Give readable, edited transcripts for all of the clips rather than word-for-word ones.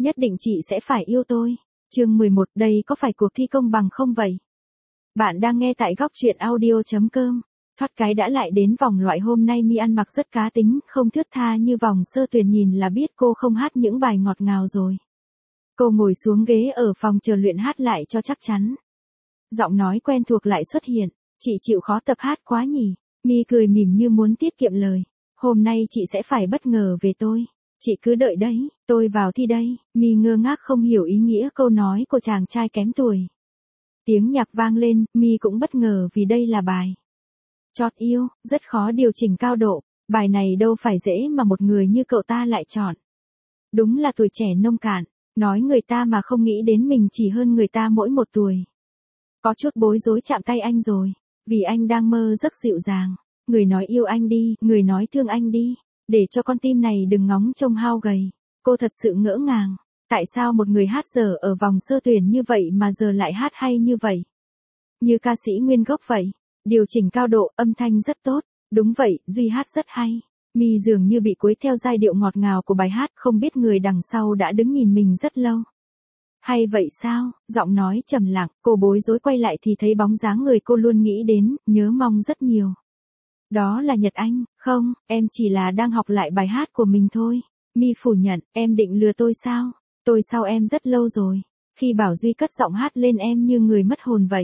Nhất định chị sẽ phải yêu tôi. Chương 11, đây có phải cuộc thi công bằng không vậy? Bạn đang nghe tại góc truyện audio.com. Thoát cái đã lại đến vòng loại hôm nay Mi ăn mặc rất cá tính, không thướt tha như vòng sơ tuyển nhìn là biết cô không hát những bài ngọt ngào rồi. Cô ngồi xuống ghế ở phòng chờ luyện hát lại cho chắc chắn. Giọng nói quen thuộc lại xuất hiện, chị chịu khó tập hát quá nhỉ? Mi cười mỉm như muốn tiết kiệm lời. Hôm nay chị sẽ phải bất ngờ về tôi. Chị cứ đợi đấy, tôi vào thi đây. Mi ngơ ngác không hiểu ý nghĩa câu nói của chàng trai kém tuổi. Tiếng nhạc vang lên, Mi cũng bất ngờ vì đây là bài Chót yêu, rất khó điều chỉnh cao độ. Bài này đâu phải dễ mà một người như cậu ta lại chọn. Đúng là tuổi trẻ nông cạn, nói người ta mà không nghĩ đến mình chỉ hơn người ta mỗi một tuổi. Có chút bối rối chạm tay anh rồi, vì anh đang mơ giấc dịu dàng. Người nói yêu anh đi, người nói thương anh đi, để cho con tim này đừng ngóng trông hao gầy. Cô thật sự ngỡ ngàng, tại sao một người hát dở ở vòng sơ tuyển như vậy mà giờ lại hát hay như vậy? Như ca sĩ nguyên gốc vậy, điều chỉnh cao độ, âm thanh rất tốt. Đúng vậy, Duy hát rất hay. Mi dường như bị cuốn theo giai điệu ngọt ngào của bài hát, không biết người đằng sau đã đứng nhìn mình rất lâu. Hay vậy sao? Giọng nói trầm lặng, cô bối rối quay lại thì thấy bóng dáng người cô luôn nghĩ đến, nhớ mong rất nhiều. Đó là Nhật Anh. Không, em chỉ là đang học lại bài hát của mình thôi. Mi phủ nhận, em định lừa tôi sao? Tôi sau em rất lâu rồi. Khi Bảo Duy cất giọng hát lên em như người mất hồn vậy.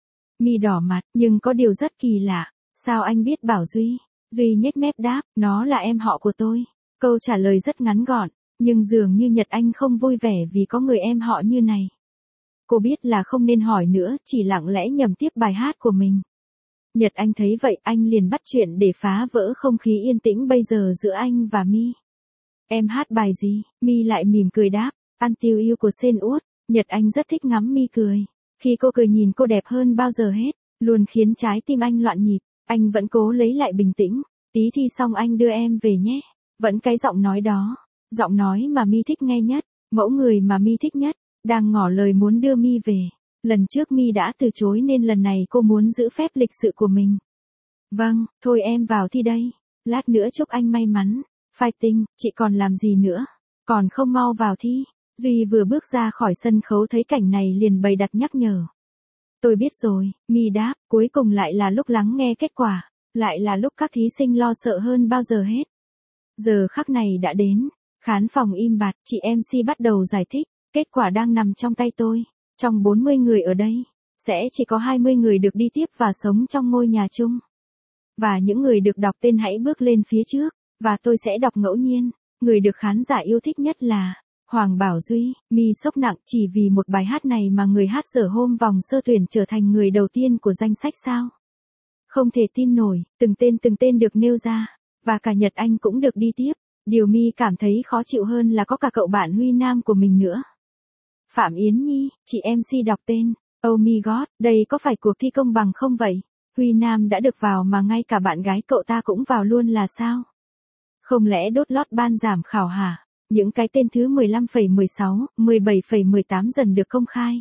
Mi đỏ mặt, nhưng có điều rất kỳ lạ. Sao anh biết Bảo Duy? Duy nhếch mép đáp, nó là em họ của tôi. Câu trả lời rất ngắn gọn, nhưng dường như Nhật Anh không vui vẻ vì có người em họ như này. Cô biết là không nên hỏi nữa, chỉ lặng lẽ nhầm tiếp bài hát của mình. Nhật Anh thấy vậy, anh liền bắt chuyện để phá vỡ không khí yên tĩnh bây giờ giữa anh và Mi. Em hát bài gì? Mi lại mỉm cười đáp, Ăn tiêu yêu của Sen Út. Nhật Anh rất thích ngắm Mi cười. Khi cô cười nhìn cô đẹp hơn bao giờ hết, luôn khiến trái tim anh loạn nhịp. Anh vẫn cố lấy lại bình tĩnh. Tí thi xong anh đưa em về nhé. Vẫn cái giọng nói đó. Giọng nói mà Mi thích nghe nhất. Mẫu người mà Mi thích nhất. Đang ngỏ lời muốn đưa Mi về. Lần trước Mi đã từ chối nên lần này cô muốn giữ phép lịch sự của mình. Vâng, thôi em vào thi đây. Lát nữa chúc anh may mắn. Fighting, chị còn làm gì nữa? Còn không mau vào thi. Duy vừa bước ra khỏi sân khấu thấy cảnh này liền bày đặt nhắc nhở. Tôi biết rồi, Mi đáp, cuối cùng lại là lúc lắng nghe kết quả. Lại là lúc các thí sinh lo sợ hơn bao giờ hết. Giờ khắc này đã đến. Khán phòng im bặt, chị MC bắt đầu giải thích. Kết quả đang nằm trong tay tôi. Trong 40 người ở đây, sẽ chỉ có 20 người được đi tiếp và sống trong ngôi nhà chung. Và những người được đọc tên hãy bước lên phía trước, và tôi sẽ đọc ngẫu nhiên. Người được khán giả yêu thích nhất là Hoàng Bảo Duy. Mi sốc nặng, chỉ vì một bài hát này mà người hát dở hôm vòng sơ tuyển trở thành người đầu tiên của danh sách sao? Không thể tin nổi, từng tên được nêu ra, và cả Nhật Anh cũng được đi tiếp. Điều Mi cảm thấy khó chịu hơn là có cả cậu bạn Huy Nam của mình nữa. Phạm Yến Nhi, chị MC đọc tên. Oh my god, đây có phải cuộc thi công bằng không vậy? Huy Nam đã được vào mà ngay cả bạn gái cậu ta cũng vào luôn là sao? Không lẽ đốt lót ban giảm khảo hả? Những cái tên thứ 15,16, 17,18 dần được công khai.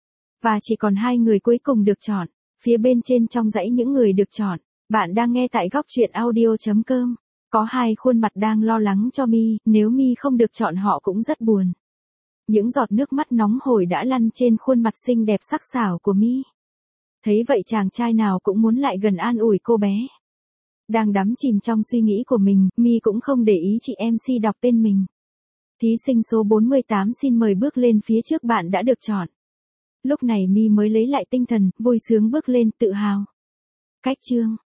Và chỉ còn 2 người cuối cùng được chọn. Phía bên trên trong dãy những người được chọn. Bạn đang nghe tại góc truyện audio.com. Có 2 khuôn mặt đang lo lắng cho Mi, nếu Mi không được chọn họ cũng rất buồn. Những giọt nước mắt nóng hổi đã lăn trên khuôn mặt xinh đẹp sắc sảo của Mi. Thấy vậy chàng trai nào cũng muốn lại gần an ủi cô bé. Đang đắm chìm trong suy nghĩ của mình, Mi cũng không để ý chị MC đọc tên mình. Thí sinh số 48 xin mời bước lên phía trước, bạn đã được chọn. Lúc này Mi mới lấy lại tinh thần, vui sướng bước lên tự hào. Cách chương,